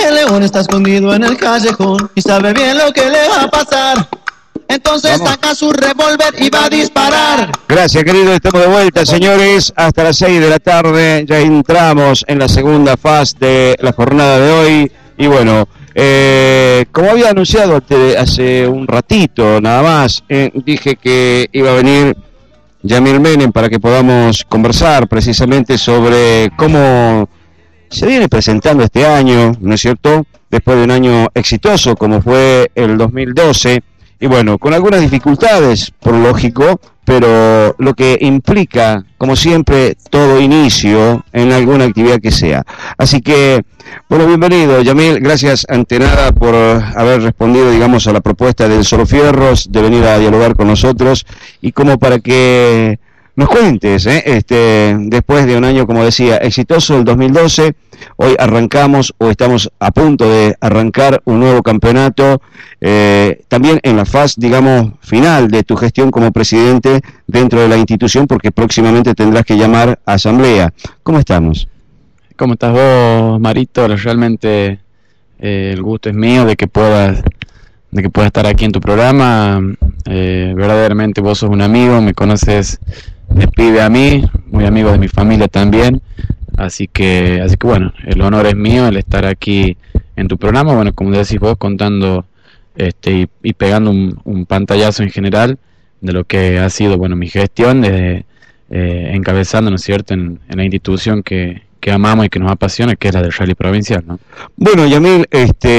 el león está escondido en el callejón y sabe bien lo que le va a pasar. Entonces saca su revólver y va a disparar. Gracias, querido. Estamos de vuelta, señores. Hasta las 6 de la tarde. Ya entramos en la segunda fase de la jornada de hoy. Y bueno, como había anunciado hace un ratito nada más, dije que iba a venir Yamil Menem para que podamos conversar precisamente sobre cómo se viene presentando este año, ¿no es cierto? Después de un año exitoso como fue el 2012. Y bueno, con algunas dificultades, por lógico, pero lo que implica, como siempre, todo inicio en alguna actividad que sea. Así que, bueno, bienvenido, Yamil. Gracias, ante nada, por haber respondido, digamos, a la propuesta del Solo Fierros de venir a dialogar con nosotros y como para que nos cuentes, después de un año, como decía, exitoso, el 2012, hoy arrancamos o estamos a punto de arrancar un nuevo campeonato, también en la fase, digamos, final de tu gestión como presidente dentro de la institución, porque próximamente tendrás que llamar a asamblea. ¿Cómo estamos? ¿Cómo estás vos, Marito? Realmente el gusto es mío de que puedas estar aquí en tu programa. Verdaderamente vos sos un amigo, me conoces de pibe a mí, muy amigo de mi familia también, así que bueno, el honor es mío el estar aquí en tu programa, bueno, como decís vos, contando y pegando un pantallazo en general de lo que ha sido, bueno, mi gestión desde encabezando, ¿no es cierto?, en la institución que amamos y que nos apasiona, que es la del rally provincial, ¿no? Bueno, Yamil,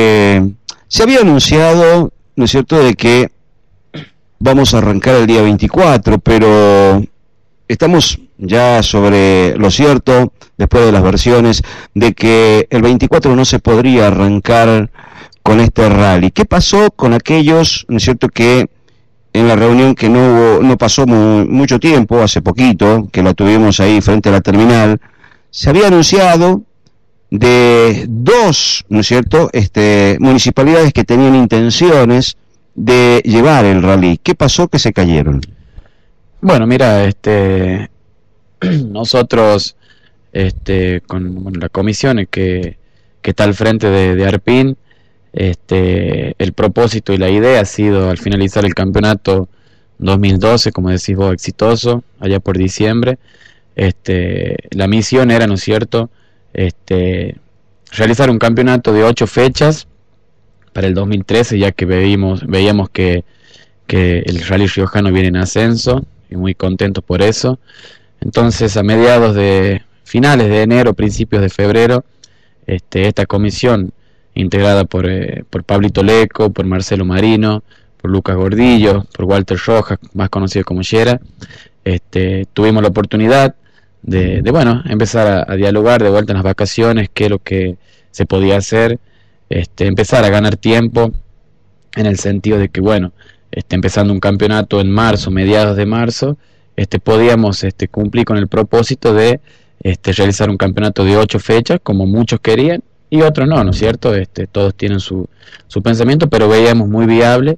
se había anunciado, ¿no es cierto?, de que vamos a arrancar el día 24, pero estamos ya sobre lo cierto, después de las versiones, de que el 24 no se podría arrancar con este rally. ¿Qué pasó con aquellos, no es cierto, que en la reunión que no pasó mucho tiempo, hace poquito, que la tuvimos ahí frente a la terminal, se había anunciado de dos, ¿no es cierto?, municipalidades que tenían intenciones de llevar el rally? ¿Qué pasó que se cayeron? Bueno, mira, nosotros, con la comisión que está al frente de Arpin, el propósito y la idea ha sido, al finalizar el campeonato 2012, como decís vos, exitoso, allá por diciembre, la misión era, ¿no es cierto?, realizar un campeonato de 8 fechas para el 2013, ya que veíamos que el rally riojano viene en ascenso, y muy contentos por eso. Entonces, a finales de enero, principios de febrero, esta comisión, integrada por Pablito Leco, por Marcelo Marino, por Lucas Gordillo, por Walter Rojas, más conocido como Yera, tuvimos la oportunidad de empezar a dialogar de vuelta en las vacaciones, qué es lo que se podía hacer, empezar a ganar tiempo, en el sentido de que, bueno, empezando un campeonato en marzo, mediados de marzo, podíamos cumplir con el propósito de realizar un campeonato de 8 fechas, como muchos querían, y otros no, ¿no es cierto? Todos tienen su pensamiento, pero veíamos muy viable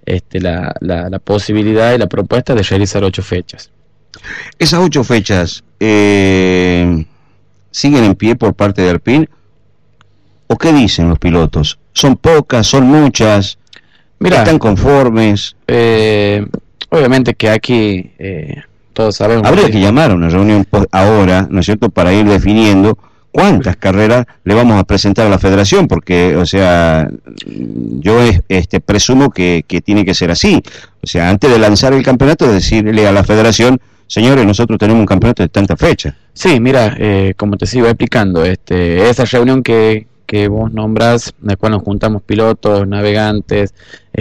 la posibilidad y la propuesta de realizar 8 fechas. ¿Esas 8 fechas siguen en pie por parte de Arpin? ¿O qué dicen los pilotos? ¿Son pocas? ¿Son muchas? Mira, ¿están conformes? Obviamente que aquí todos sabemos... Habría que llamar a una reunión ahora, ¿no es cierto?, para ir definiendo cuántas carreras le vamos a presentar a la federación, porque, o sea, yo presumo que tiene que ser así. O sea, antes de lanzar el campeonato, decirle a la federación: señores, nosotros tenemos un campeonato de tanta fecha. Sí, mira, como te sigo explicando, esa reunión que vos nombrás, en la cual nos juntamos pilotos, navegantes,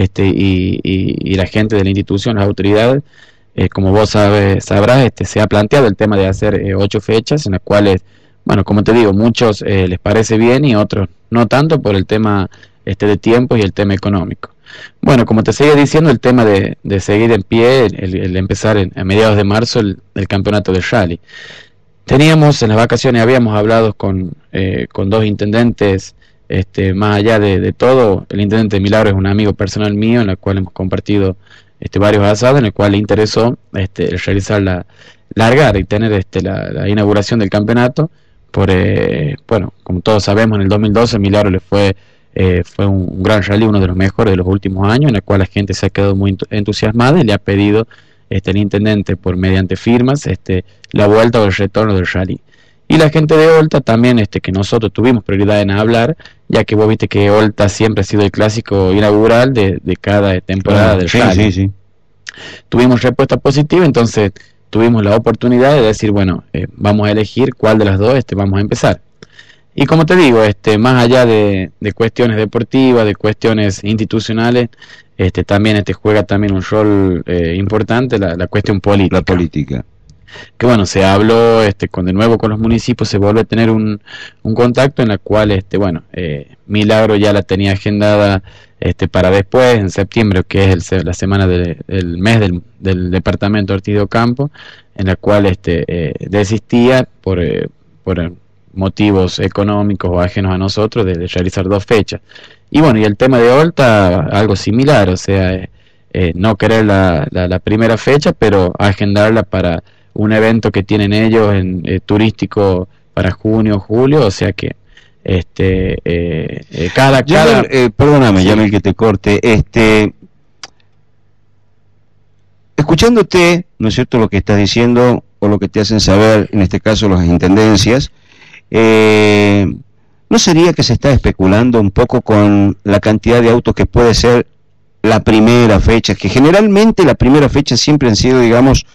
y la gente de la institución, las autoridades, como vos sabrás, se ha planteado el tema de hacer 8 fechas, en las cuales, bueno, como te digo, muchos les parece bien y otros no tanto, por el tema de tiempo y el tema económico. Bueno, como te seguía diciendo, el tema de seguir en pie, el empezar a mediados de marzo el campeonato de rally. Teníamos en las vacaciones, habíamos hablado con 2 intendentes, más allá de todo. El intendente Milagro es un amigo personal mío, en el cual hemos compartido varios asados, en el cual le interesó realizar largar y tener la inauguración del campeonato bueno, como todos sabemos, en el 2012 Milagro le fue un gran rally, uno de los mejores de los últimos años, en el cual la gente se ha quedado muy entusiasmada y le ha pedido el intendente por mediante firmas la vuelta o el retorno del rally. Y la gente de Olta también, que nosotros tuvimos prioridad en hablar, ya que vos viste que Olta siempre ha sido el clásico inaugural de cada temporada del rally. Sí. Tuvimos respuesta positiva, entonces tuvimos la oportunidad de decir, bueno, vamos a elegir cuál de las dos vamos a empezar. Y como te digo, más allá de cuestiones deportivas, de cuestiones institucionales, también juega también un rol importante la cuestión política. La política. Que bueno, se habló de nuevo con los municipios, se vuelve a tener un contacto en la cual, Milagro ya la tenía agendada para después, en septiembre, que es la semana del mes del departamento Ortiz de Ocampo, en la cual desistía por motivos económicos o ajenos a nosotros de realizar 2 fechas. Y bueno, y el tema de Olta, algo similar, o sea, no querer la primera fecha, pero agendarla para un evento que tienen ellos turístico para junio, julio, o sea que perdóname, sí. Yamil, que te corte. Escuchándote, ¿no es cierto?, lo que estás diciendo o lo que te hacen saber, en este caso las intendencias, ¿no sería que se está especulando un poco con la cantidad de autos que puede ser la primera fecha? Que generalmente la primera fecha siempre han sido, digamos,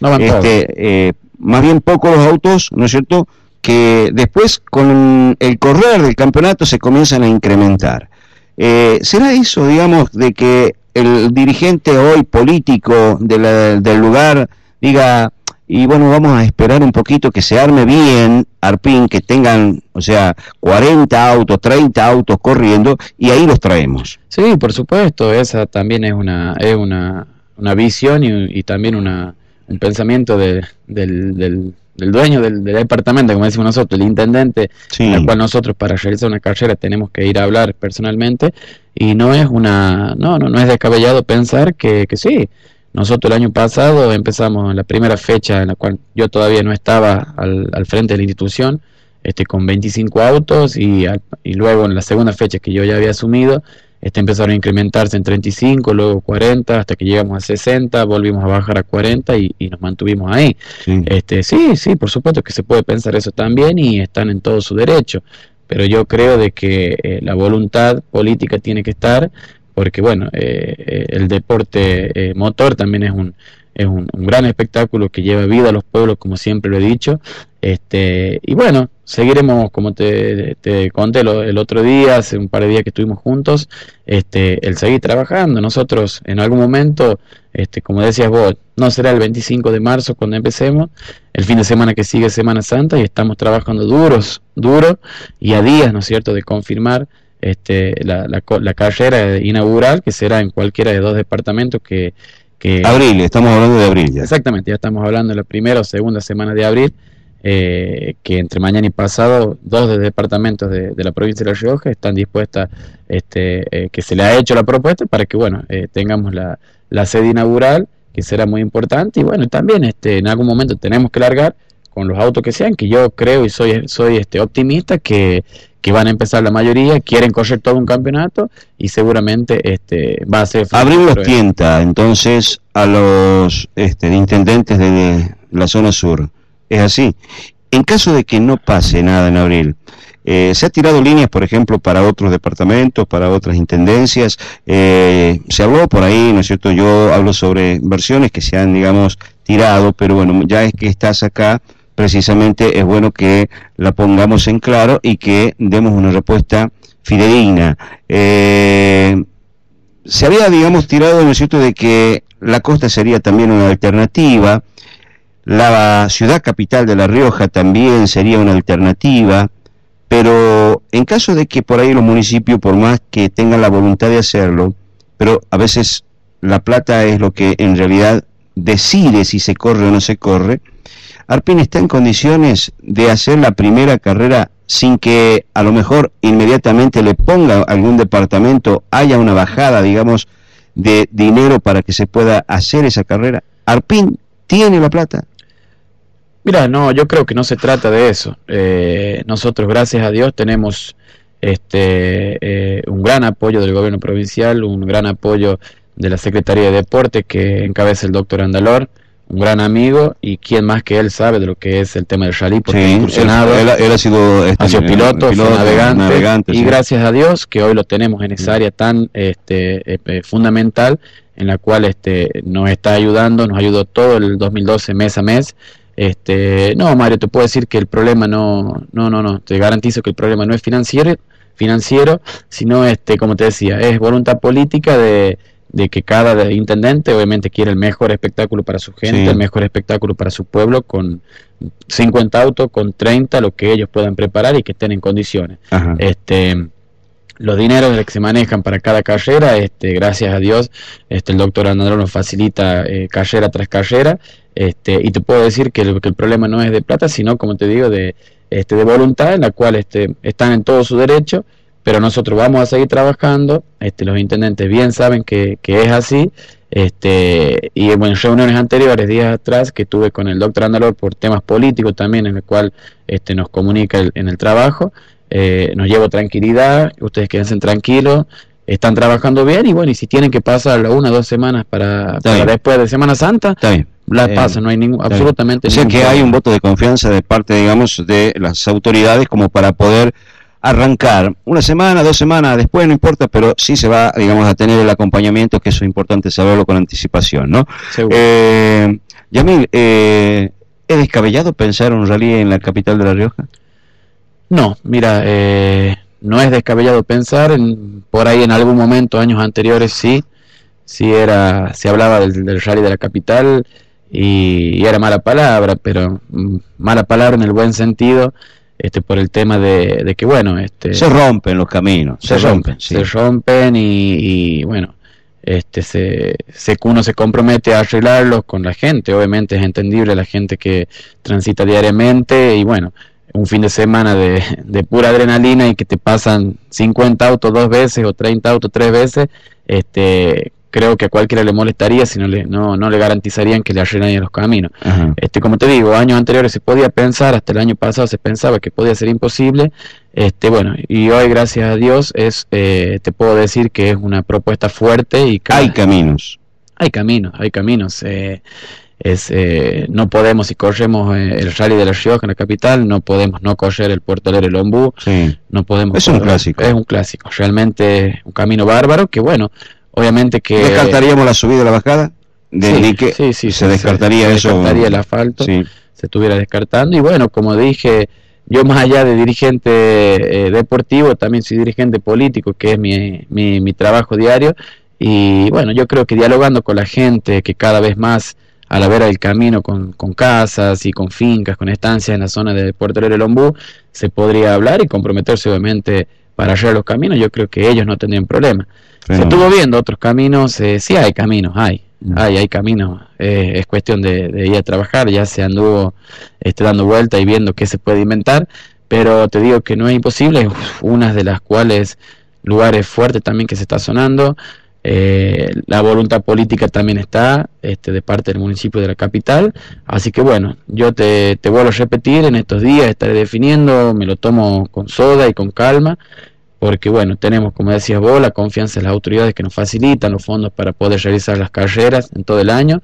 más bien pocos los autos, ¿no es cierto?, que después con el correr del campeonato se comienzan a incrementar. ¿Será eso, digamos, de que el dirigente hoy político del lugar diga, y bueno, vamos a esperar un poquito que se arme bien Arpín, que tengan, o sea, 40 autos, 30 autos corriendo, y ahí los traemos? Sí, por supuesto, esa también es una visión y también un pensamiento del dueño del departamento, como decimos nosotros, el intendente, sí, en el cual nosotros para realizar una carrera tenemos que ir a hablar personalmente, y no es descabellado pensar que sí. Nosotros el año pasado empezamos en la primera fecha, en la cual yo todavía no estaba al frente de la institución, con 25 autos, y luego en la segunda fecha que yo ya había asumido, empezaron a incrementarse en 35, luego 40, hasta que llegamos a 60, volvimos a bajar a 40 y nos mantuvimos ahí. Sí, por supuesto que se puede pensar eso también, y están en todo su derecho, pero yo creo de que la voluntad política tiene que estar, porque bueno, el deporte motor también es un gran espectáculo que lleva vida a los pueblos, como siempre lo he dicho, y bueno, seguiremos, como te conté el otro día, hace un par de días que estuvimos juntos, el seguir trabajando. Nosotros en algún momento, como decías vos, no será el 25 de marzo cuando empecemos, el fin de semana que sigue Semana Santa, y estamos trabajando duro, y a días, ¿no es cierto?, de confirmar la carrera inaugural, que será en cualquiera de 2 departamentos que abril, estamos hablando de abril ya. Exactamente, ya estamos hablando de la primera o segunda semana de abril, que entre mañana y pasado 2 departamentos de la provincia de La Rioja están dispuestas, que se le ha hecho la propuesta para que bueno, tengamos la sede inaugural, que será muy importante, y bueno, también en algún momento tenemos que largar con los autos que sean, que yo creo y soy optimista que van a empezar la mayoría, quieren correr todo un campeonato, y seguramente va a ser... Abril los tienta entonces a los intendentes de la zona sur, es así. En caso de que no pase nada en abril, se ha tirado líneas, por ejemplo, para otros departamentos, para otras intendencias, se habló por ahí, ¿no es cierto? Yo hablo sobre versiones que se han, digamos, tirado, pero bueno, ya es que estás acá, precisamente es bueno que la pongamos en claro y que demos una respuesta fidedigna. Se había, digamos, tirado, ¿no es cierto?, de que la costa sería también una alternativa, la ciudad capital de La Rioja también sería una alternativa, pero en caso de que por ahí los municipios, por más que tengan la voluntad de hacerlo, pero a veces la plata es lo que en realidad decide si se corre o no se corre, Arpín está en condiciones de hacer la primera carrera sin que a lo mejor inmediatamente le ponga algún departamento, haya una bajada, digamos, de dinero para que se pueda hacer esa carrera. Arpín tiene la plata. Mira, no, yo creo que no se trata de eso. Nosotros, gracias a Dios, tenemos un gran apoyo del gobierno provincial, un gran apoyo de la Secretaría de Deporte que encabeza el doctor Andalor, un gran amigo, y quién más que él sabe de lo que es el tema del rally, porque ha incursionado, él ha sido, piloto, navegante, y sí. Gracias a Dios que hoy lo tenemos en esa área tan fundamental, en la cual nos está ayudando, nos ayudó todo el 2012 mes a mes. No, Mario, te puedo decir que el problema no, te garantizo que el problema no es financiero, sino como te decía, es voluntad política de que cada intendente obviamente quiere el mejor espectáculo para su gente, el mejor espectáculo para su pueblo, con 50 autos, con 30, lo que ellos puedan preparar y que estén en condiciones. Ajá. Los dineros que se manejan para cada carrera, gracias a Dios, el doctor Andalor nos facilita carrera tras carrera, y te puedo decir que el problema no es de plata, sino, como te digo, de voluntad, en la cual están en todo su derecho, pero nosotros vamos a seguir trabajando. Los intendentes bien saben que es así, y bueno, en reuniones anteriores, días atrás, que tuve con el doctor Andalor por temas políticos también, en el cual nos comunica en el trabajo, nos llevo tranquilidad, ustedes quédense tranquilos, están trabajando bien, y bueno, y si tienen que pasar 1 o 2 semanas para después de Semana Santa, la pasan, no hay absolutamente ningún problema. Hay un voto de confianza de parte, digamos, de las autoridades como para poder arrancar 1 semana, 2 semanas después, no importa, pero sí se va, digamos, a tener el acompañamiento, que eso es importante saberlo con anticipación, ¿no? Yamil, ¿es descabellado pensar un rally en la capital de La Rioja? No, mira, no es descabellado pensar, por ahí en algún momento, años anteriores, sí se hablaba del rally de la capital, y era mala palabra, pero mala palabra en el buen sentido, por el tema de que, bueno, se rompen los caminos, se rompen y bueno, uno se compromete a arreglarlos con la gente. Obviamente es entendible la gente que transita diariamente, y bueno, un fin de semana de pura adrenalina y que te pasan 50 autos 2 veces o 30 autos 3 veces, creo que a cualquiera le molestaría si no le garantizarían que le arreglarían los caminos. Como te digo, años anteriores se podía pensar, hasta el año pasado se pensaba que podía ser imposible, bueno, y hoy, gracias a Dios, te puedo decir que es una propuesta fuerte y hay caminos. No podemos, si corremos el rally de La Rioja en la capital, no podemos no correr el Puerto Alegre Lombú, no podemos. Es un clásico, realmente un camino bárbaro, que bueno, obviamente que... ¿Descartaríamos la subida y la bajada? Sí, se descartaría eso. Se descartaría el asfalto, se estuviera descartando, y bueno, como dije, yo más allá de dirigente deportivo, también soy dirigente político, que es mi trabajo diario, y bueno, yo creo que dialogando con la gente, que cada vez más a la vera del camino, con casas y con fincas, con estancias en la zona de Puerto Alegre Lombú, se podría hablar y comprometerse obviamente para arreglar los caminos. Yo creo que ellos no tendrían problema. Se estuvo viendo otros caminos, sí hay caminos, hay caminos, es cuestión de ir a trabajar, ya se anduvo dando vuelta y viendo qué se puede inventar, pero te digo que no es imposible, unas de las cuales lugares fuertes también que se está sonando. La voluntad política también está de parte del municipio de la capital, así que bueno, yo te vuelvo a repetir, en estos días estaré definiendo, me lo tomo con soda y con calma, porque bueno, tenemos, como decías vos, la confianza en las autoridades que nos facilitan los fondos para poder realizar las carreras en todo el año,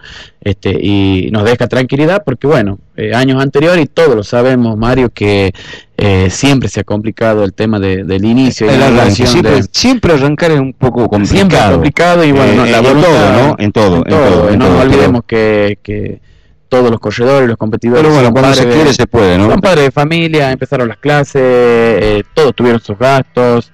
y nos deja tranquilidad, porque bueno, años anteriores, y todos lo sabemos, Mario, que siempre se ha complicado el tema del inicio y la arranque, siempre arrancar es un poco complicado. Siempre es complicado, y bueno, la voluntad, en todo. No olvidemos que todos los corredores, los competidores, pero bueno, cuando se quiere se puede, ¿no? Son padres de familia, empezaron las clases, todos tuvieron sus gastos,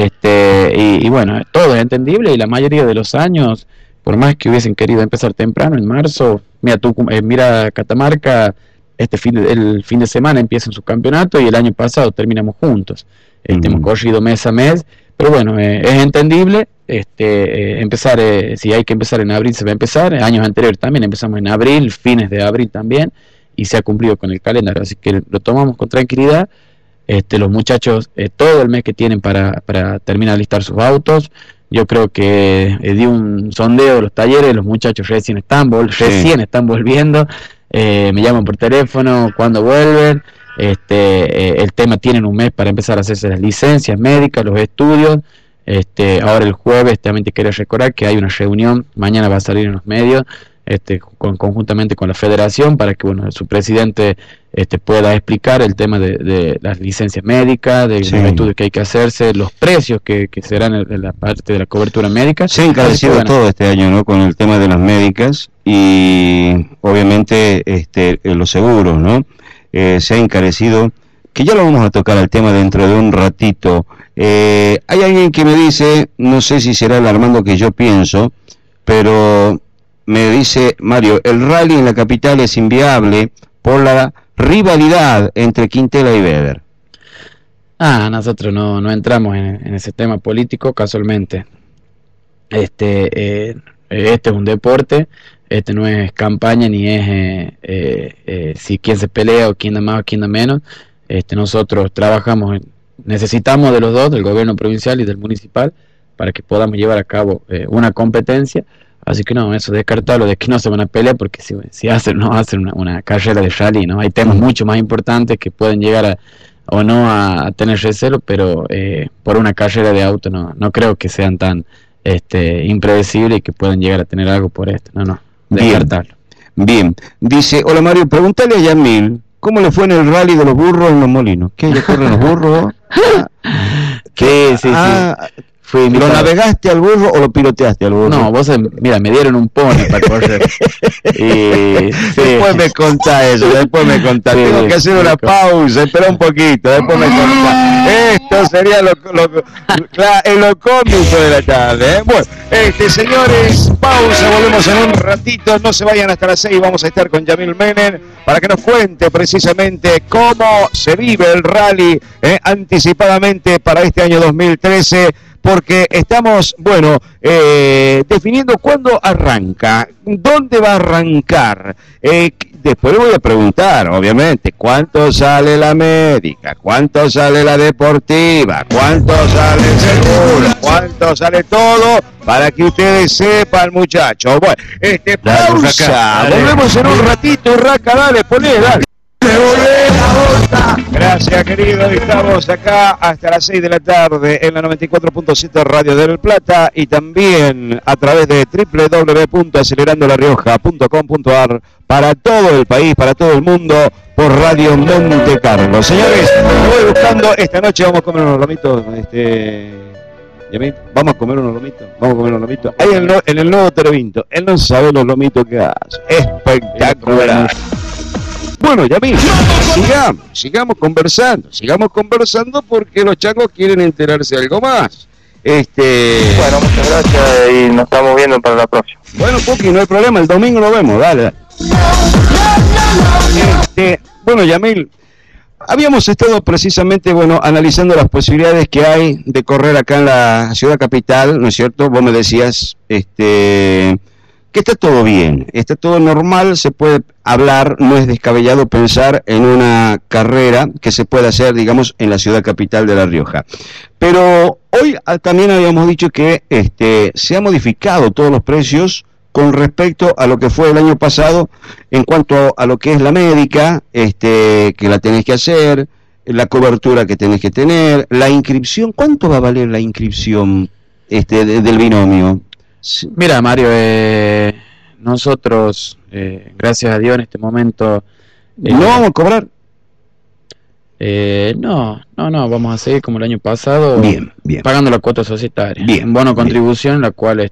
y bueno, todo es entendible, y la mayoría de los años, por más que hubiesen querido empezar temprano, en marzo, mira Catamarca, el fin de semana empiezan su campeonato, y el año pasado terminamos juntos, hemos corrido mes a mes, pero bueno, es entendible. Empezar, si hay que empezar en abril, se va a empezar. Años anteriores también empezamos en abril, fines de abril también, y se ha cumplido con el calendario, así que lo tomamos con tranquilidad. Los muchachos, todo el mes que tienen para terminar de listar sus autos. Yo creo que di un sondeo de los talleres, los muchachos recién están volviendo, me llaman por teléfono cuando vuelven. El tema, tienen un mes para empezar a hacerse las licencias médicas, los estudios. Ahora el jueves también te quería recordar que hay una reunión, mañana va a salir en los medios, conjuntamente con la federación, para que su presidente pueda explicar el tema de las licencias médicas, de los estudios que hay que hacerse, los precios que serán en la parte de la cobertura médica. Se ha encarecido todo este año, ¿no?, con el tema de las médicas y obviamente los seguros, ¿no? Se ha encarecido, que ya lo vamos a tocar al tema dentro de un ratito. Hay alguien que me dice, no sé si será el Armando que yo pienso, pero me dice: Mario, el rally en la capital es inviable por la rivalidad entre Quintela y Weber. Nosotros no entramos en ese tema político casualmente. Este es un deporte, no es campaña ni es si quién se pelea o quién da más o quién da menos. Nosotros trabajamos, necesitamos de los dos, del gobierno provincial y del municipal, para que podamos llevar a cabo una competencia. Así que no, eso descartarlo, de que no se van a pelear, porque si hacen una carrera de rally, ¿no? Hay temas mucho más importantes que pueden llegar a tener recelo, pero por una carrera de auto no creo que sean tan impredecibles y que puedan llegar a tener algo por esto. No, descartarlo. Bien. Dice: hola Mario, pregúntale a Yamil cómo le fue en el rally de los burros en Los Molinos. ¿Qué? ¿Ya corren los burros? Sí. ¿Lo navegaste al burro o lo piloteaste al burro? No, mira, me dieron un pony para correr. Después me contás eso, Tengo que hacer una pausa, espera un poquito, después me contás. Esto sería lo cómico de la tarde, ¿eh? Bueno, señores, pausa, volvemos en un ratito, no se vayan hasta las 6, vamos a estar con Yamil Menem para que nos cuente precisamente cómo se vive el rally anticipadamente para este año 2013. Porque estamos, definiendo cuándo arranca, dónde va a arrancar. Después le voy a preguntar, obviamente, cuánto sale la médica, cuánto sale la deportiva, cuánto sale el seguro, cuánto sale todo, para que ustedes sepan, muchachos. Bueno, pausa, volvemos en un ratito, Raca, dale, dale. Gracias, querido. Estamos acá hasta las 6 de la tarde en la 94.7 Radio del Plata y también a través de www.acelerandolarioja.com.ar para todo el país, para todo el mundo, por Radio Monte Carlo. Señores, me voy buscando. Esta noche vamos a comer unos lomitos. Vamos a comer unos lomitos. Ahí en el nuevo Terevinto. Él no sabe los lomitos que hace. Espectacular. Bueno, Yamil, sigamos conversando porque los changos quieren enterarse de algo más. Bueno, muchas gracias y nos estamos viendo para la próxima. Bueno, Puki, no hay problema, el domingo nos vemos, dale. Bueno, Yamil, habíamos estado precisamente, analizando las posibilidades que hay de correr acá en la ciudad capital, ¿no es cierto? Vos me decías, que está todo bien, está todo normal, se puede hablar, no es descabellado pensar en una carrera que se pueda hacer, digamos, en la ciudad capital de La Rioja. Pero hoy también habíamos dicho que se han modificado todos los precios con respecto a lo que fue el año pasado en cuanto a lo que es la médica, que la tenés que hacer, la cobertura que tenés que tener, la inscripción. ¿Cuánto va a valer la inscripción del binomio? Mira, Mario, nosotros, gracias a Dios, en este momento... ¿No vamos a cobrar? No, vamos a seguir como el año pasado, bien. Pagando la cuota societaria, bien, bono contribución, la cual...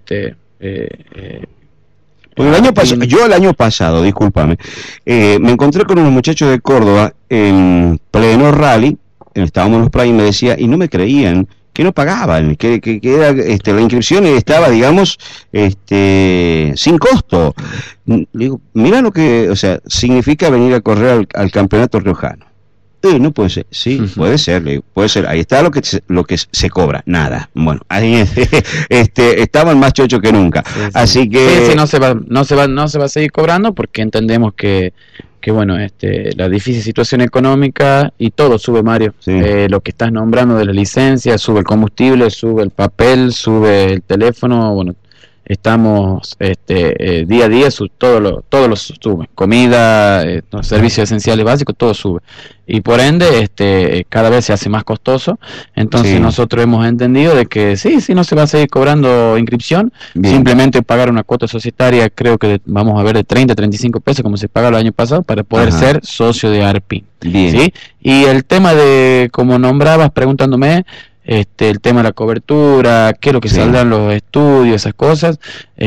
Yo el año pasado, discúlpame, me encontré con unos muchachos de Córdoba en pleno rally, estábamos en los Prime, y me decía, y no me creían, que no pagaban, que era, la inscripción estaba, digamos, sin costo. Le digo, mira lo que, significa venir a correr al campeonato riojano. No puede ser, sí, puede ser, ahí está lo que se cobra, nada. Bueno, ahí estaban más chochos que nunca. Sí. Así que no se va a seguir cobrando, porque entendemos que la difícil situación económica y todo sube, Mario. Sí. Lo que estás nombrando de la licencia, sube el combustible, sube el papel, sube el teléfono, estamos día a día, todo lo sube, comida, los servicios esenciales básicos, todo sube, y por ende cada vez se hace más costoso. Entonces nosotros hemos entendido de que sí, no se va a seguir cobrando inscripción, simplemente pagar una cuota societaria, creo que vamos a ver de 30 a 35 pesos como se pagaba el año pasado para poder ser socio de ARPI. ¿Sí? Y el tema de, como nombrabas preguntándome, el tema de la cobertura, qué es lo que saldrán los estudios, esas cosas,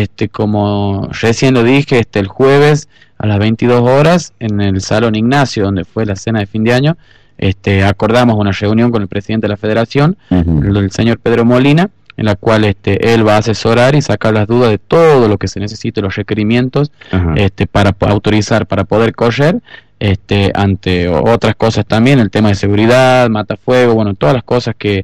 como recién lo dije, el jueves a las 22 horas en el Salón Ignacio, donde fue la cena de fin de año, acordamos una reunión con el presidente de la federación, el señor Pedro Molina, en la cual él va a asesorar y sacar las dudas de todo lo que se necesite, los requerimientos para autorizar, para poder correr, ante otras cosas también, el tema de seguridad, matafuego, bueno, todas las cosas que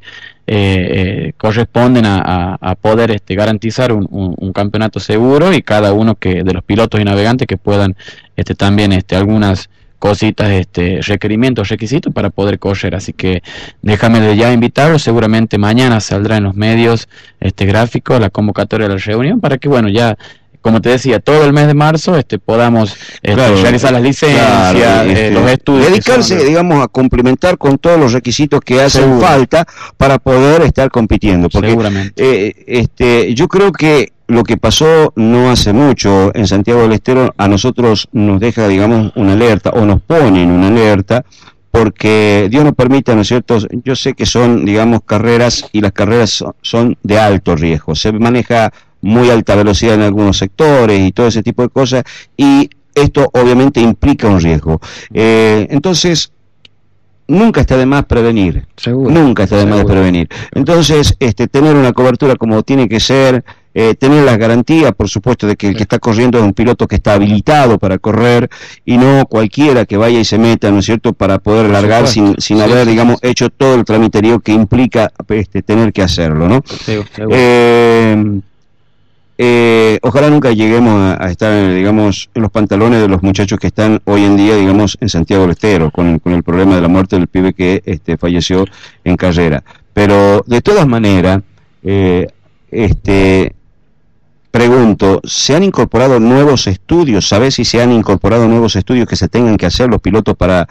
corresponden a poder garantizar un campeonato seguro, y cada uno de los pilotos y navegantes que puedan también algunas cositas, requerimientos, requisitos para poder correr. Así que déjame de ya invitarlos, seguramente mañana saldrá en los medios gráfico la convocatoria de la reunión, para que bueno, ya como te decía, todo el mes de marzo podamos realizar las licencias, los estudios. Dedicarse, digamos, a complementar con todos los requisitos que hacen falta para poder estar compitiendo. Porque, seguramente. Yo creo que lo que pasó no hace mucho en Santiago del Estero a nosotros nos deja, digamos, una alerta, o nos ponen una alerta, porque Dios nos permita, ¿no es cierto? Yo sé que son, digamos, carreras, y las carreras son de alto riesgo. Se maneja muy alta velocidad en algunos sectores y todo ese tipo de cosas, y esto obviamente implica un riesgo. Entonces, nunca está de más prevenir. Seguro. Nunca está de más prevenir. Entonces, tener una cobertura como tiene que ser, tener las garantías, por supuesto, de que el que está corriendo es un piloto que está habilitado para correr, y no cualquiera que vaya y se meta, ¿no es cierto?, para poder largar sin haber, digamos, hecho todo el tramiterío que implica tener que hacerlo, ¿no? Seguro. Ojalá nunca lleguemos a estar, digamos, en los pantalones de los muchachos que están hoy en día, digamos, en Santiago del Estero, con el problema de la muerte del pibe que falleció en carrera. Pero de todas maneras, pregunto, ¿se han incorporado nuevos estudios? ¿Sabés si se han incorporado nuevos estudios que se tengan que hacer los pilotos para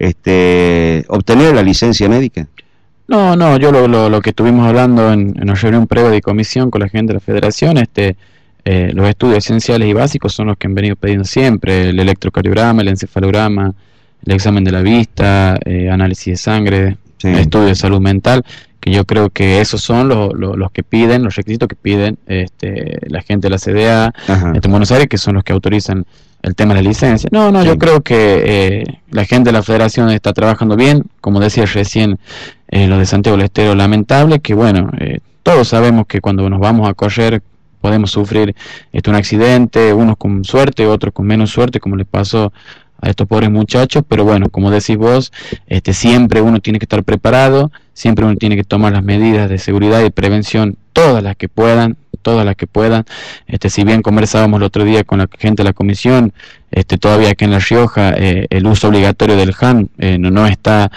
obtener la licencia médica? No, yo lo que estuvimos hablando en una reunión previa de comisión con la gente de la federación, los estudios esenciales y básicos son los que han venido pidiendo siempre: el electrocardiograma, el encefalograma, el examen de la vista, análisis de sangre, estudio de salud mental, que yo creo que esos son los que piden, los requisitos que piden la gente de la CDA en Buenos Aires, que son los que autorizan el tema de la licencia. Yo creo que la gente de la federación está trabajando bien. Como decía recién, lo de Santiago del Estero, lamentable, que bueno, todos sabemos que cuando nos vamos a correr podemos sufrir un accidente, unos con suerte, otros con menos suerte, como les pasó a estos pobres muchachos, pero bueno, como decís vos, siempre uno tiene que estar preparado, siempre uno tiene que tomar las medidas de seguridad y prevención, todas las que puedan. Si bien conversábamos el otro día con la gente de la comisión, todavía aquí en La Rioja el uso obligatorio del HAN no está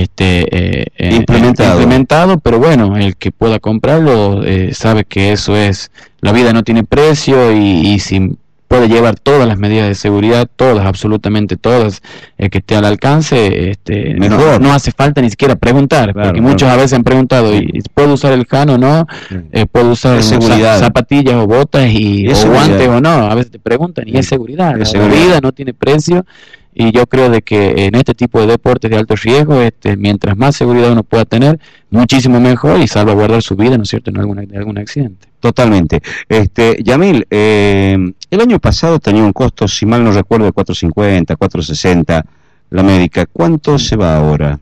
implementado, pero bueno, el que pueda comprarlo sabe que eso es, la vida no tiene precio, y si puede llevar todas las medidas de seguridad, todas, absolutamente todas, que esté al alcance, no hace falta ni siquiera preguntar, porque muchos a veces han preguntado, ¿y puedo usar el HAN o no? ¿Puedo usar zapatillas o botas o guantes o no? A veces te preguntan, y es seguridad, la vida no tiene precio. Y yo creo de que en este tipo de deportes de alto riesgo, mientras más seguridad uno pueda tener, muchísimo mejor, y salvaguardar su vida, ¿no es cierto?, en algún accidente. Totalmente. Yamil, el año pasado tenía un costo, si mal no recuerdo, de 4.50, 4.60 la médica. ¿Cuánto se va ahora?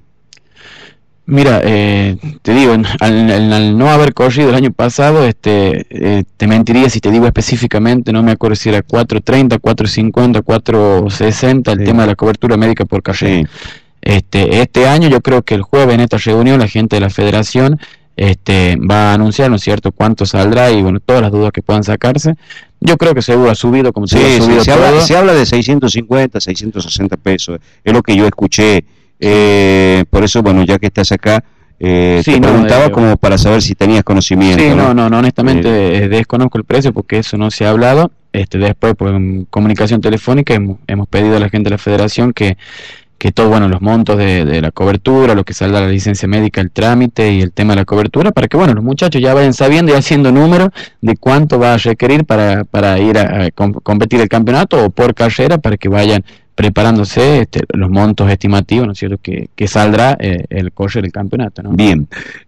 Mira, te digo, al no haber corrido el año pasado, te mentiría si te digo específicamente, no me acuerdo si era 4.30, 4.50, 4.60 el tema de la cobertura médica por carrera. Este año yo creo que el jueves en esta reunión la gente de la federación va a anunciar, ¿no es cierto?, cuánto saldrá, y bueno, todas las dudas que puedan sacarse. Yo creo que seguro ha subido, como se ha subido todo. Se habla de 650, 660 pesos, es lo que yo escuché. Por eso, bueno, ya que estás acá, te preguntaba como para saber si tenías conocimiento. Sí, no, honestamente desconozco el precio porque eso no se ha hablado. Después, pues, en comunicación telefónica hemos pedido a la gente de la federación que todo, bueno, los montos de la cobertura, lo que salga la licencia médica, el trámite y el tema de la cobertura, para que, bueno, los muchachos ya vayan sabiendo y haciendo números de cuánto va a requerir para ir a competir el campeonato o por carrera, para que vayan preparándose los montos estimativos, ¿no es cierto?, que saldrá el correr del campeonato, ¿no? Bien.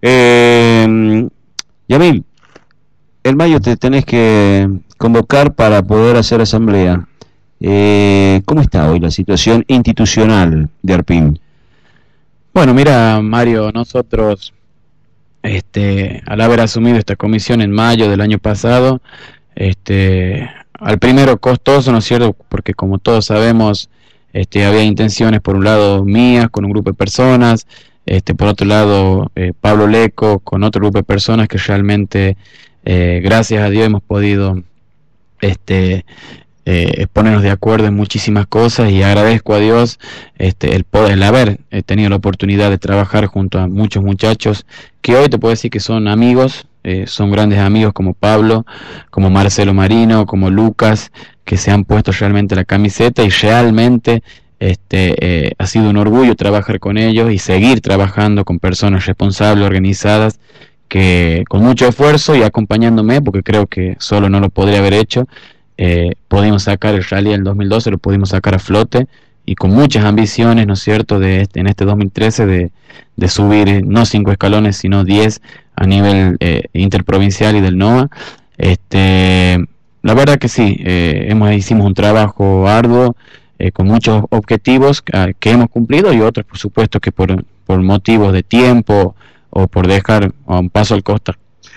Yamil, en mayo te tenés que convocar para poder hacer asamblea. ¿Cómo está hoy la situación institucional de Arpin? Bueno, mira, Mario, nosotros, al haber asumido esta comisión en mayo del año pasado, al primero costoso, ¿no es cierto?, porque como todos sabemos, había intenciones por un lado mías con un grupo de personas, por otro lado Pablo Leco con otro grupo de personas que realmente, gracias a Dios, hemos podido ponernos de acuerdo en muchísimas cosas, y agradezco a Dios el haber tenido la oportunidad de trabajar junto a muchos muchachos que hoy te puedo decir que son amigos, son grandes amigos, como Pablo, como Marcelo Marino, como Lucas, que se han puesto realmente la camiseta, y realmente ha sido un orgullo trabajar con ellos y seguir trabajando con personas responsables, organizadas, que con mucho esfuerzo y acompañándome, porque creo que solo no lo podría haber hecho, pudimos sacar el rally del 2012, lo pudimos sacar a flote, y con muchas ambiciones, ¿no es cierto?, en este 2013 de subir no 5 escalones sino 10 a nivel interprovincial y del NOA. La verdad que sí, hicimos un trabajo arduo, con muchos objetivos que hemos cumplido, y otros por supuesto que por motivos de tiempo o por dejar un paso al costado,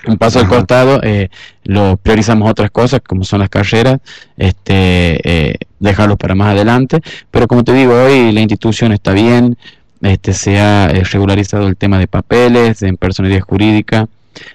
lo priorizamos otras cosas como son las carreras, dejarlos para más adelante. Pero como te digo, hoy la institución está bien, se ha regularizado el tema de papeles, en personería jurídica.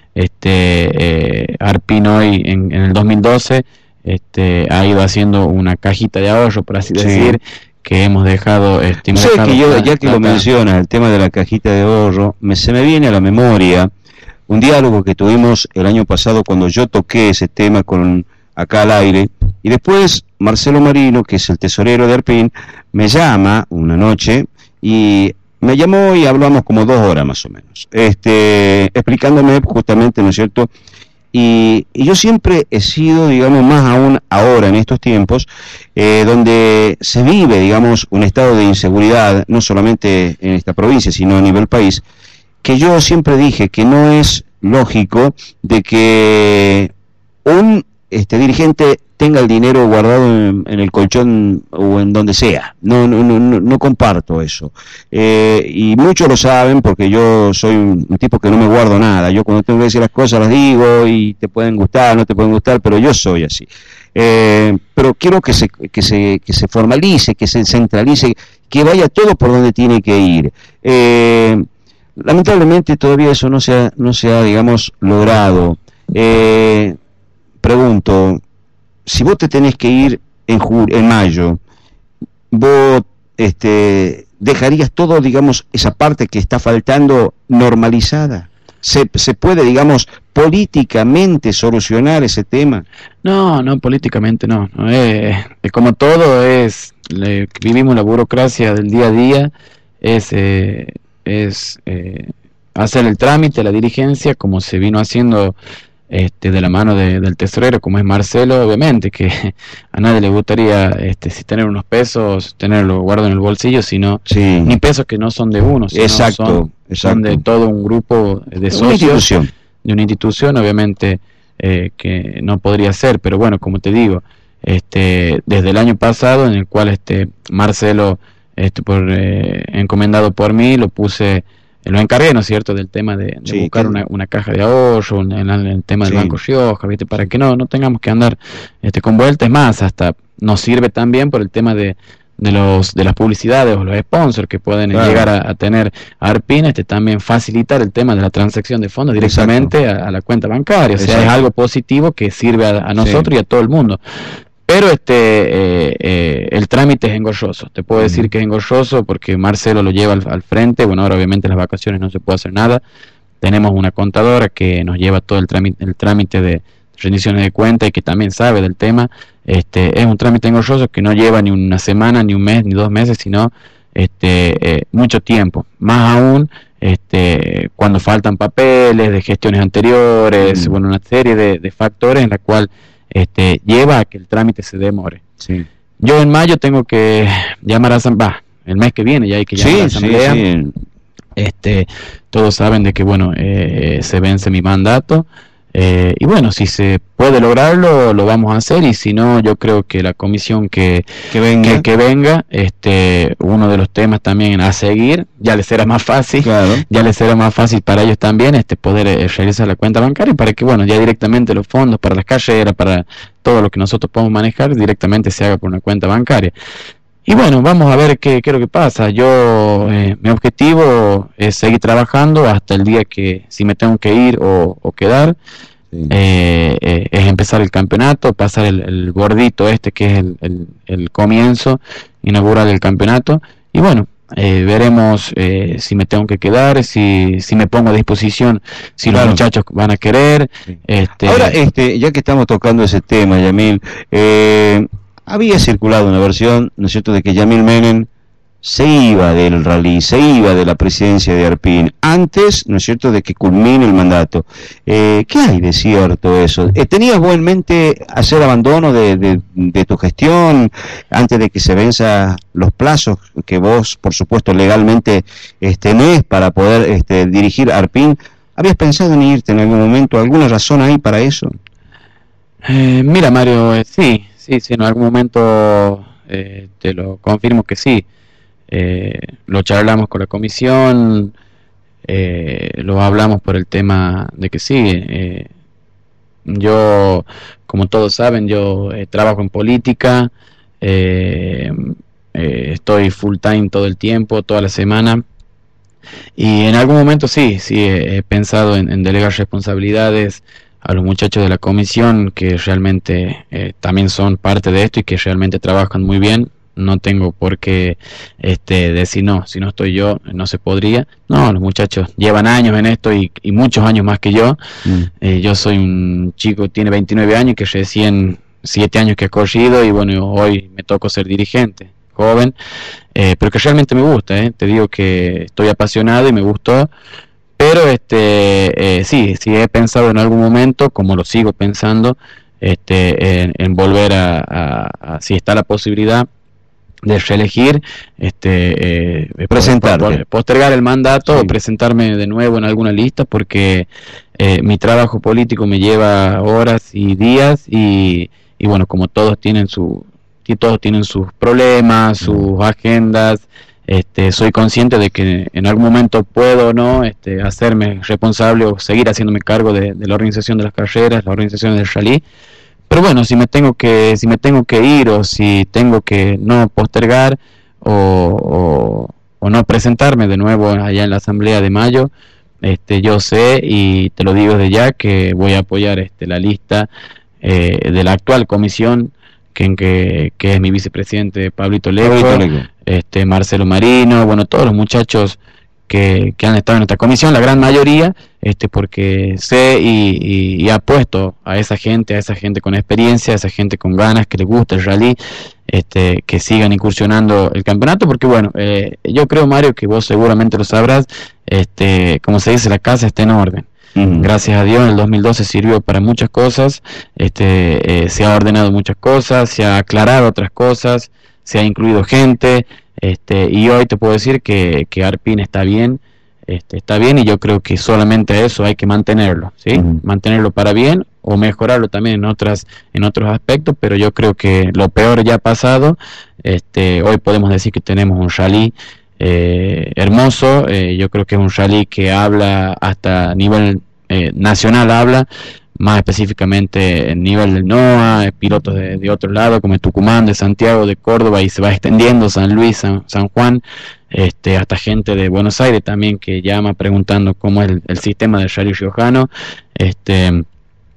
Arpin hoy en el 2012 ha ido haciendo una cajita de ahorro, por así decir, que hemos dejado. Ya que lo mencionas, el tema de la cajita de ahorro, se me viene a la memoria un diálogo que tuvimos el año pasado cuando yo toqué ese tema acá al aire, y después Marcelo Marino, que es el tesorero de Arpin, me llama una noche y me llamó y hablamos como 2 horas más o menos, explicándome justamente, ¿no es cierto? Y yo siempre he sido, digamos, más aún ahora en estos tiempos, donde se vive, digamos, un estado de inseguridad, no solamente en esta provincia, sino a nivel país, que yo siempre dije que no es lógico de que un dirigente tenga el dinero guardado en el colchón o en donde sea. No comparto eso. Y muchos lo saben, porque yo soy un tipo que no me guardo nada. Yo cuando tengo que decir las cosas las digo, y te pueden gustar, no te pueden gustar, pero yo soy así. Pero quiero que se formalice, que se centralice, que vaya todo por donde tiene que ir. Lamentablemente todavía eso no se ha, digamos, logrado. Pregunto, si vos te tenés que ir en mayo, vos dejarías todo, digamos, esa parte que está faltando normalizada. ¿Se puede, digamos, políticamente solucionar ese tema? No, políticamente no. Como todo vivimos la burocracia del día a día, es hacer el trámite, la dirigencia, como se vino haciendo de la mano del tesorero, como es Marcelo. Obviamente que a nadie le gustaría si tener unos pesos, tenerlo guardado en el bolsillo, sino ni pesos que no son de uno, sino son de todo un grupo de socios de una institución, obviamente que no podría ser. Pero bueno, como te digo, desde el año pasado, en el cual Marcelo, encomendado por mí, lo encargué, ¿no es cierto?, del tema de buscar una caja de ahorro, en el tema del Banco Rioja, ¿viste?, para que no tengamos que andar con vueltas. Más, hasta nos sirve también por el tema de las publicidades o los sponsors que pueden llegar a tener Arpin, también facilitar el tema de la transacción de fondos directamente a la cuenta bancaria. O sea, es algo positivo que sirve a nosotros y a todo el mundo. pero el trámite es engorroso. Te puedo decir que es engorroso porque Marcelo lo lleva al frente. Bueno, ahora obviamente las vacaciones no se puede hacer nada. Tenemos una contadora que nos lleva todo el trámite de rendiciones de cuenta y que también sabe del tema. Es un trámite engorroso que no lleva ni una semana, ni un mes, ni 2 meses, sino mucho tiempo. Más aún cuando faltan papeles de gestiones anteriores, bueno, una serie de factores en la cual lleva a que el trámite se demore. Sí. Yo en mayo tengo que llamar a Asamblea, el mes que viene ya hay que llamar a Asamblea. Todos saben de que bueno, se vence mi mandato, y bueno, si se puede lograrlo lo vamos a hacer, y si no, yo creo que la comisión que venga, uno de los temas también a seguir, ya les será más fácil, claro. Ya les será más fácil para ellos también poder realizar la cuenta bancaria, para que bueno, ya directamente los fondos para las carreras, para todo lo que nosotros podemos manejar, directamente se haga por una cuenta bancaria. Y bueno, vamos a ver qué es lo que pasa. Yo, mi objetivo es seguir trabajando hasta el día que, si me tengo que ir o quedar, sí. Es empezar el campeonato, pasar el bordito que es el comienzo, inaugurar el campeonato. Y bueno, veremos si me tengo que quedar, si me pongo a disposición, si claro. Los muchachos van a querer. Sí. Ahora, ya que estamos tocando ese tema, Yamil, había circulado una versión, ¿no es cierto?, de que Yamil Menem se iba del rally, se iba de la presidencia de Arpin, antes, ¿no es cierto?, de que culmine el mandato. ¿Qué hay de cierto eso? ¿Tenías vos en mente hacer abandono de tu gestión antes de que se venzan los plazos que vos, por supuesto, legalmente tenés para poder dirigir Arpin? ¿Habías pensado en irte en algún momento? ¿Alguna razón hay para eso? Mira, Mario, sí, en algún momento te lo confirmo que sí. Lo charlamos con la comisión, lo hablamos por el tema de que sí. Yo, como todos saben, yo trabajo en política, estoy full time todo el tiempo, toda la semana, y en algún momento sí he pensado en delegar responsabilidades a los muchachos de la comisión que realmente también son parte de esto y que realmente trabajan muy bien. No tengo por qué decir no, si no estoy yo no se podría. No, los muchachos llevan años en esto y muchos años más que yo. Yo soy un chico, tiene 29 años, que recién 7 años que he corrido, y bueno, hoy me tocó ser dirigente, joven, pero que realmente me gusta, te digo que estoy apasionado y me gustó. Pero sí he pensado en algún momento, como lo sigo pensando, en volver a si está la posibilidad de reelegir, presentarte, postergar el mandato, sí. O presentarme de nuevo en alguna lista, porque mi trabajo político me lleva horas y días, y bueno, como todos tienen sus problemas, sus agendas. Soy consciente de que en algún momento puedo o no hacerme responsable o seguir haciéndome cargo de la organización de las carreras, la organización del rally. Pero bueno, si me tengo que ir, o si tengo que no postergar o no presentarme de nuevo allá en la asamblea de mayo, yo sé, y te lo digo desde ya, que voy a apoyar la lista de la actual comisión, que es mi vicepresidente Pablito Leco, Marcelo Marino, bueno, todos los muchachos que han estado en esta comisión, la gran mayoría, porque sé y apuesto a esa gente con experiencia, a esa gente con ganas, que les gusta el rally, que sigan incursionando el campeonato, porque bueno, yo creo, Mario, que vos seguramente lo sabrás, como se dice, la casa está en orden. Gracias a Dios, el 2012 sirvió para muchas cosas, se ha ordenado muchas cosas, se ha aclarado otras cosas, se ha incluido gente, y hoy te puedo decir que Arpin está bien, y yo creo que solamente eso hay que mantenerlo, ¿sí? Mantenerlo para bien, o mejorarlo también en otros aspectos, pero yo creo que lo peor ya ha pasado. Hoy podemos decir que tenemos un rally hermoso. Yo creo que es un rally que habla hasta a nivel nacional, habla más específicamente en nivel del NOA, pilotos de otro lado, como de Tucumán, de Santiago, de Córdoba, y se va extendiendo San Luis, San Juan, hasta gente de Buenos Aires también, que llama preguntando cómo es el sistema del rally riojano.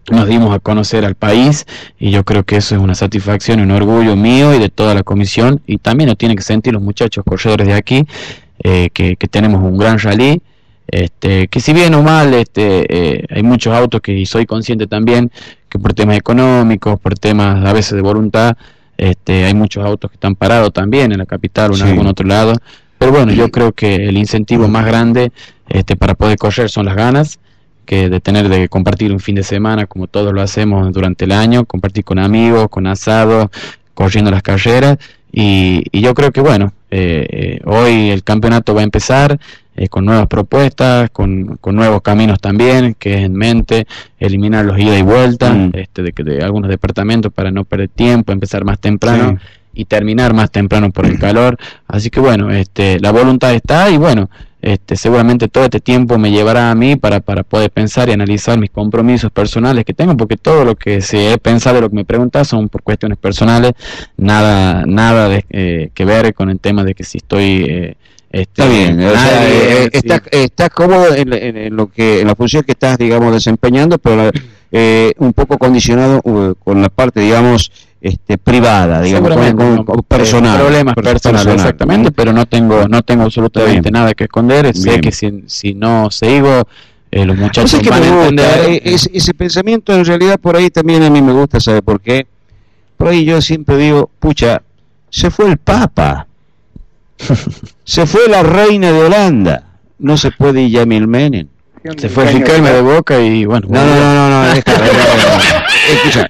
nos dimos a conocer al país, y yo creo que eso es una satisfacción y un orgullo mío y de toda la comisión, y también lo tienen que sentir los muchachos corredores de aquí, que tenemos un gran rally, que si bien o mal hay muchos autos que, y soy consciente también que por temas económicos, por temas a veces de voluntad, hay muchos autos que están parados también en la capital o en algún otro lado, pero bueno, yo creo que el incentivo más grande para poder correr son las ganas, que de compartir un fin de semana como todos lo hacemos durante el año, compartir con amigos, con asados, corriendo las carreras, y yo creo que bueno, hoy el campeonato va a empezar con nuevas propuestas, con nuevos caminos también, que es en mente eliminar los ida y vuelta de algunos departamentos para no perder tiempo, empezar más temprano y terminar más temprano por el calor, así que bueno, la voluntad está, y bueno, seguramente todo este tiempo me llevará a mí para poder pensar y analizar mis compromisos personales que tengo, porque todo lo que se he pensado, lo que me preguntas, son por cuestiones personales, nada que ver con el tema de que si estoy está bien, o sea, estás cómodo en la función que estás, digamos, desempeñando, pero un poco condicionado con la parte, digamos, privada, digamos, con personal, problemas personales, exactamente, pero no tengo absolutamente nada que esconder. Sé que si no sigo, los muchachos van a entender. Ese pensamiento, en realidad, por ahí también a mí me gusta, ¿sabe por qué? Por ahí yo siempre digo, pucha, se fue el Papa, se fue la reina de Holanda, no se puede ir Yamil Menem. Se fue Riquelme de Boca y bueno. No, escucha,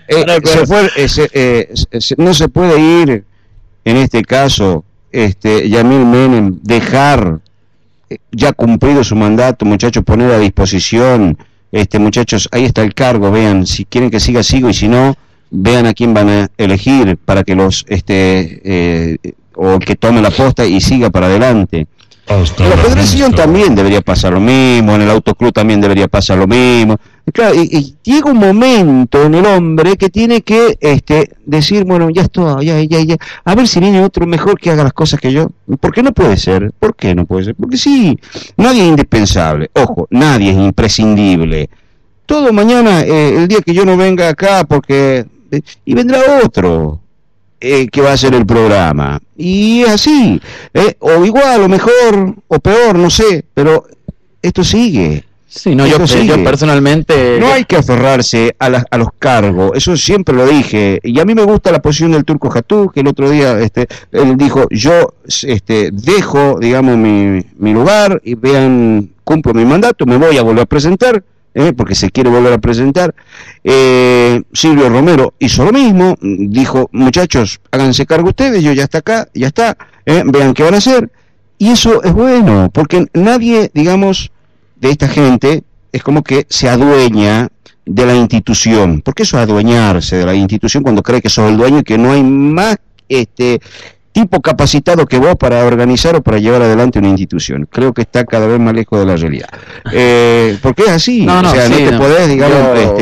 no se puede ir, en este caso, Yamil Menem, dejar ya cumplido su mandato, muchachos, poner a disposición, muchachos, ahí está el cargo, vean, si quieren que siga, sigo, y si no, vean a quién van a elegir para que los, o que tome la posta y siga para adelante. En la federación también debería pasar lo mismo, en el autoclub también debería pasar lo mismo. Y claro, y llega un momento en el hombre que tiene que decir, bueno, ya está, ya, a ver si viene otro mejor que haga las cosas que yo. ¿Por qué no puede ser? ¿Por qué no puede ser? Porque sí, nadie es indispensable, ojo, nadie es imprescindible. Todo mañana, el día que yo no venga acá, porque y vendrá otro que va a hacer el programa, y es así, o igual, o mejor, o peor, no sé, pero esto sigue. Sí, no, yo personalmente... No hay que aferrarse a los cargos, eso siempre lo dije, y a mí me gusta la posición del Turco Jatú, que el otro día él dijo, yo dejo, digamos, mi lugar, y vean, cumplo mi mandato, me voy a volver a presentar, porque se quiere volver a presentar. Silvio Romero hizo lo mismo, dijo, muchachos, háganse cargo ustedes, yo ya está acá, ya está, vean qué van a hacer, y eso es bueno, porque nadie, digamos, de esta gente es como que se adueña de la institución, porque eso es adueñarse de la institución cuando cree que sos el dueño y que no hay más tipo capacitado que vos para organizar o para llevar adelante una institución. Creo que está cada vez más lejos de la realidad. Porque es así, no te podés, digamos,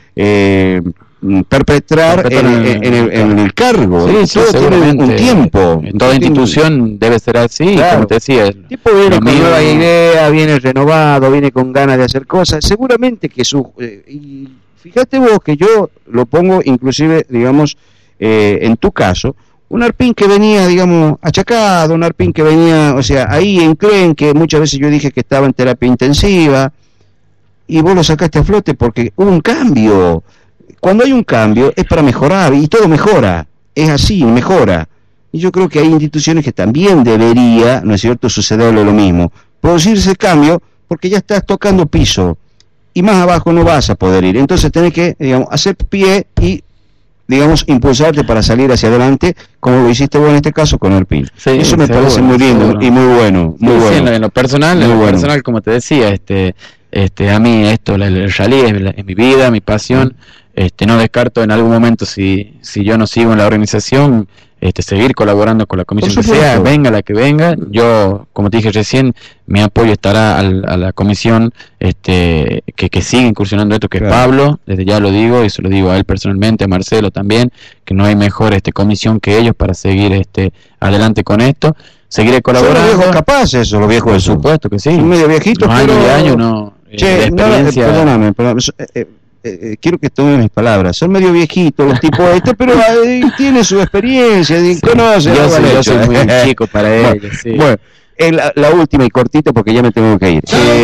perpetrar en el cargo. Todo tiene un tiempo. Toda institución debe ser así, claro. Como te decía. El tipo viene con nueva idea, viene renovado, viene con ganas de hacer cosas. Seguramente que y fíjate vos que yo lo pongo inclusive, digamos, en tu caso, un Arpín que venía, digamos, achacado, un Arpín que venía, o sea, ahí en Clen, que muchas veces yo dije que estaba en terapia intensiva, y vos lo sacaste a flote porque hubo un cambio. Cuando hay un cambio es para mejorar, y todo mejora, es así, mejora. Y yo creo que hay instituciones que también debería, ¿no es cierto?, sucederle lo mismo, producirse el cambio, porque ya estás tocando piso, y más abajo no vas a poder ir. Entonces tenés que, digamos, hacer pie y, digamos, impulsarte para salir hacia adelante, como lo hiciste vos en este caso con Arpín. Sí, eso me parece muy lindo y muy bueno, muy bueno. Sí, en lo personal, personal, como te decía, a mí esto, el rally es mi vida, mi pasión. No descarto en algún momento, si yo no sigo en la organización, seguir colaborando con la comisión que sea, venga la que venga. Yo, como te dije recién, mi apoyo estará a la comisión que sigue incursionando esto, que claro. Es Pablo, desde ya lo digo, y se lo digo a él personalmente, a Marcelo también, que no hay mejor comisión que ellos para seguir adelante con esto. Seguiré colaborando. Son los viejos capaces, los viejos. Por supuesto que sí. Son medio viejitos, pero... años de años, no. Perdóname. quiero que tomen mis palabras, son medio viejitos los tipos pero tiene su experiencia, conoce. Yo soy muy chico para ellos. Sí. Bueno, la última y cortita porque ya me tengo que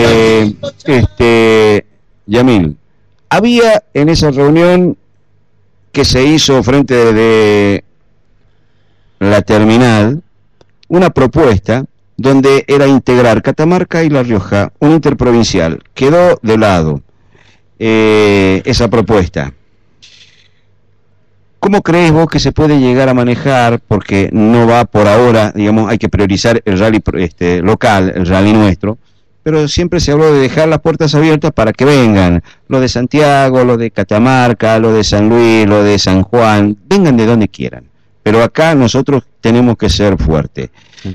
ir. Yamil, había en esa reunión que se hizo frente de la terminal una propuesta donde era integrar Catamarca y La Rioja, un interprovincial. Quedó de lado esa propuesta. ¿Cómo crees vos que se puede llegar a manejar? Porque no va por ahora, digamos, hay que priorizar el rally local, el rally nuestro, pero siempre se habló de dejar las puertas abiertas para que vengan, lo de Santiago, lo de Catamarca, lo de San Luis, lo de San Juan, vengan de donde quieran, pero acá nosotros tenemos que ser fuertes.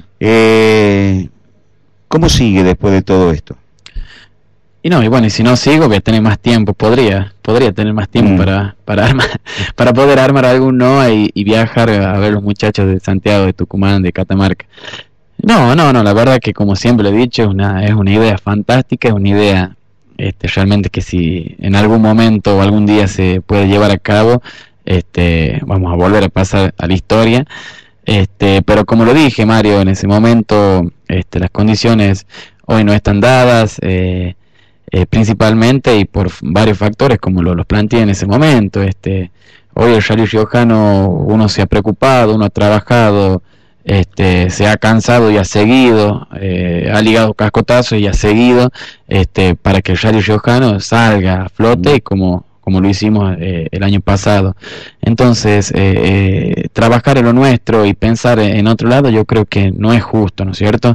¿Cómo sigue después de todo esto? Y si no sigo, voy a tener más tiempo, podría tener más tiempo para poder armar algún NOA y viajar a ver los muchachos de Santiago, de Tucumán, de Catamarca. No, la verdad que como siempre he dicho, es una idea fantástica, es una idea realmente que si en algún momento o algún día se puede llevar a cabo, vamos a volver a pasar a la historia. Pero como lo dije, Mario, en ese momento las condiciones hoy no están dadas, principalmente y por varios factores como los planteé en ese momento. Hoy el rally riojano, uno se ha preocupado, uno ha trabajado, se ha cansado y ha seguido, ha ligado cascotazos y ha seguido para que el rally riojano salga a flote y como lo hicimos el año pasado. Entonces, trabajar en lo nuestro y pensar en otro lado, yo creo que no es justo, ¿no es cierto?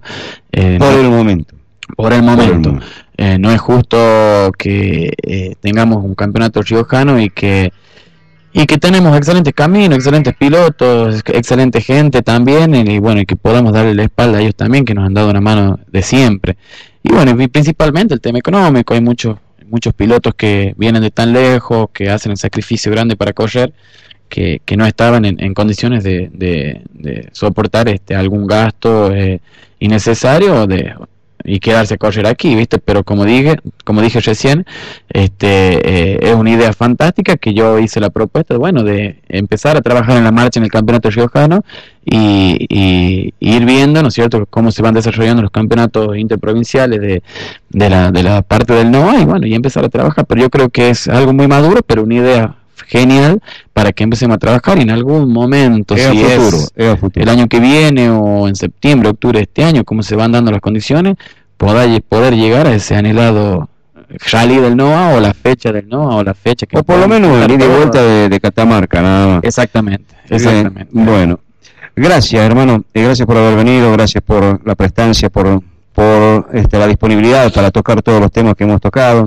Por el momento. No es justo que tengamos un campeonato riojano y que tenemos excelentes caminos, excelentes pilotos, excelente gente también, y que podamos darle la espalda a ellos también, que nos han dado una mano de siempre. Y principalmente el tema económico, hay muchos pilotos que vienen de tan lejos, que hacen el sacrificio grande para correr, que no estaban en condiciones de soportar algún gasto innecesario y quedarse a correr aquí, ¿viste? Pero como dije recién, es una idea fantástica que yo hice la propuesta, de empezar a trabajar en la marcha en el campeonato riojano y ir viendo, ¿no es cierto?, cómo se van desarrollando los campeonatos interprovinciales de la parte del NOA y empezar a trabajar. Pero yo creo que es algo muy maduro, pero una idea genial para que empecemos a trabajar y en algún momento, es el año que viene o en septiembre, octubre de este año, como se van dando las condiciones, poder llegar a ese anhelado rally del NOA o la fecha del NOA o la fecha que... O por lo menos ir de vuelta de Catamarca, nada más. Exactamente. Bueno, gracias hermano, gracias por haber venido, gracias por la prestancia, por la disponibilidad para tocar todos los temas que hemos tocado.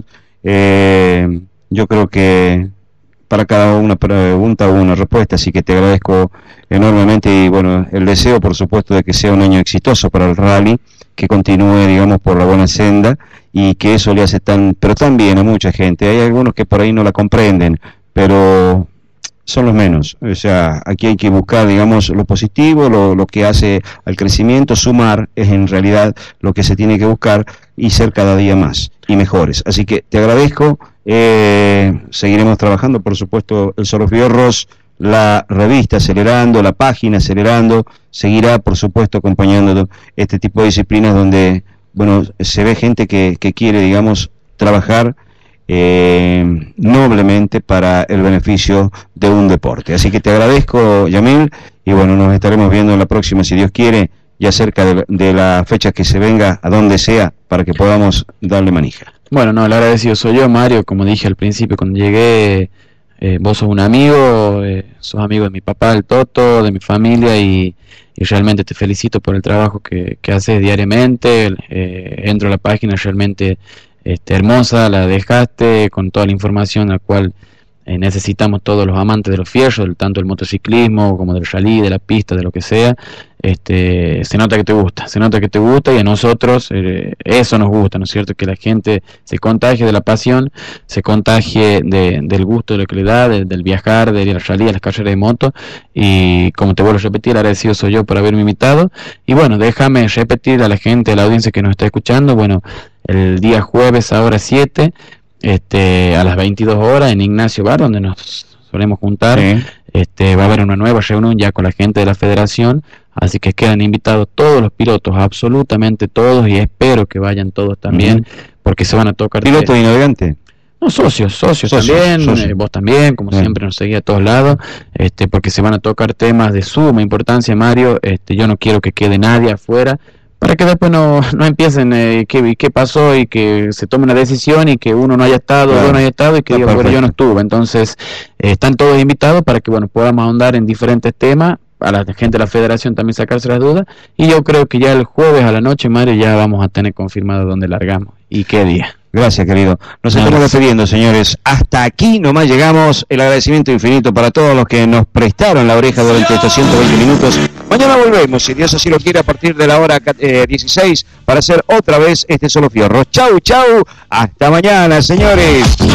Yo creo que para cada una pregunta hubo una respuesta, así que te agradezco enormemente y el deseo por supuesto de que sea un año exitoso para el rally, que continúe digamos por la buena senda y que eso le hace tan bien a mucha gente. Hay algunos que por ahí no la comprenden, pero son los menos. O sea, aquí hay que buscar digamos lo positivo, lo que hace al crecimiento, sumar es en realidad lo que se tiene que buscar y ser cada día más y mejores. Así que te agradezco. Seguiremos trabajando, por supuesto, el Zorro Fierros, la revista Acelerando, la página Acelerando, seguirá, por supuesto, acompañando este tipo de disciplinas donde, se ve gente que quiere, digamos, trabajar noblemente para el beneficio de un deporte. Así que te agradezco, Yamil, y nos estaremos viendo en la próxima, si Dios quiere, ya cerca de la fecha que se venga, a donde sea, para que podamos darle manija. El agradecido soy yo, Mario. Como dije al principio, cuando llegué, vos sos un amigo, sos amigo de mi papá, el Toto, de mi familia, y realmente te felicito por el trabajo que haces diariamente. Entro a la página, realmente hermosa, la dejaste con toda la información la cual necesitamos todos los amantes de los fierros, tanto del motociclismo como del rally, de la pista, de lo que sea. Se nota que te gusta y a nosotros eso nos gusta, ¿no es cierto? Que la gente se contagie de la pasión, se contagie del gusto de lo que le da, del viajar, del ir al rally, a las carreras de moto. Y como te vuelvo a repetir, agradecido soy yo por haberme invitado. Y déjame repetir a la gente, a la audiencia que nos está escuchando, el día jueves a hora 7 a las 22 horas en Ignacio Bar, donde nos solemos juntar. Va a haber una nueva reunión ya con la gente de la federación, así que quedan invitados todos los pilotos, absolutamente todos, y espero que vayan todos también, porque se van a tocar... ¿Piloto y navegante? No, socios también, vos también, como siempre nos seguía a todos lados, porque se van a tocar temas de suma importancia, Mario. Yo no quiero que quede nadie afuera, para que después no empiecen qué pasó y que se tome una decisión y que uno no haya estado, claro, no haya estado y que diga, bueno, yo no estuve. Entonces, están todos invitados para que podamos ahondar en diferentes temas, a la gente de la federación también sacarse las dudas, y yo creo que ya el jueves a la noche, Mario, ya vamos a tener confirmado dónde largamos y qué día. Gracias, querido. Nos estamos despidiendo, señores. Hasta aquí nomás llegamos. El agradecimiento infinito para todos los que nos prestaron la oreja durante estos 120 minutos. Mañana volvemos, si Dios así lo quiere, a partir de la hora 16, para hacer otra vez Solo Fierro. Chau, chau. Hasta mañana, señores.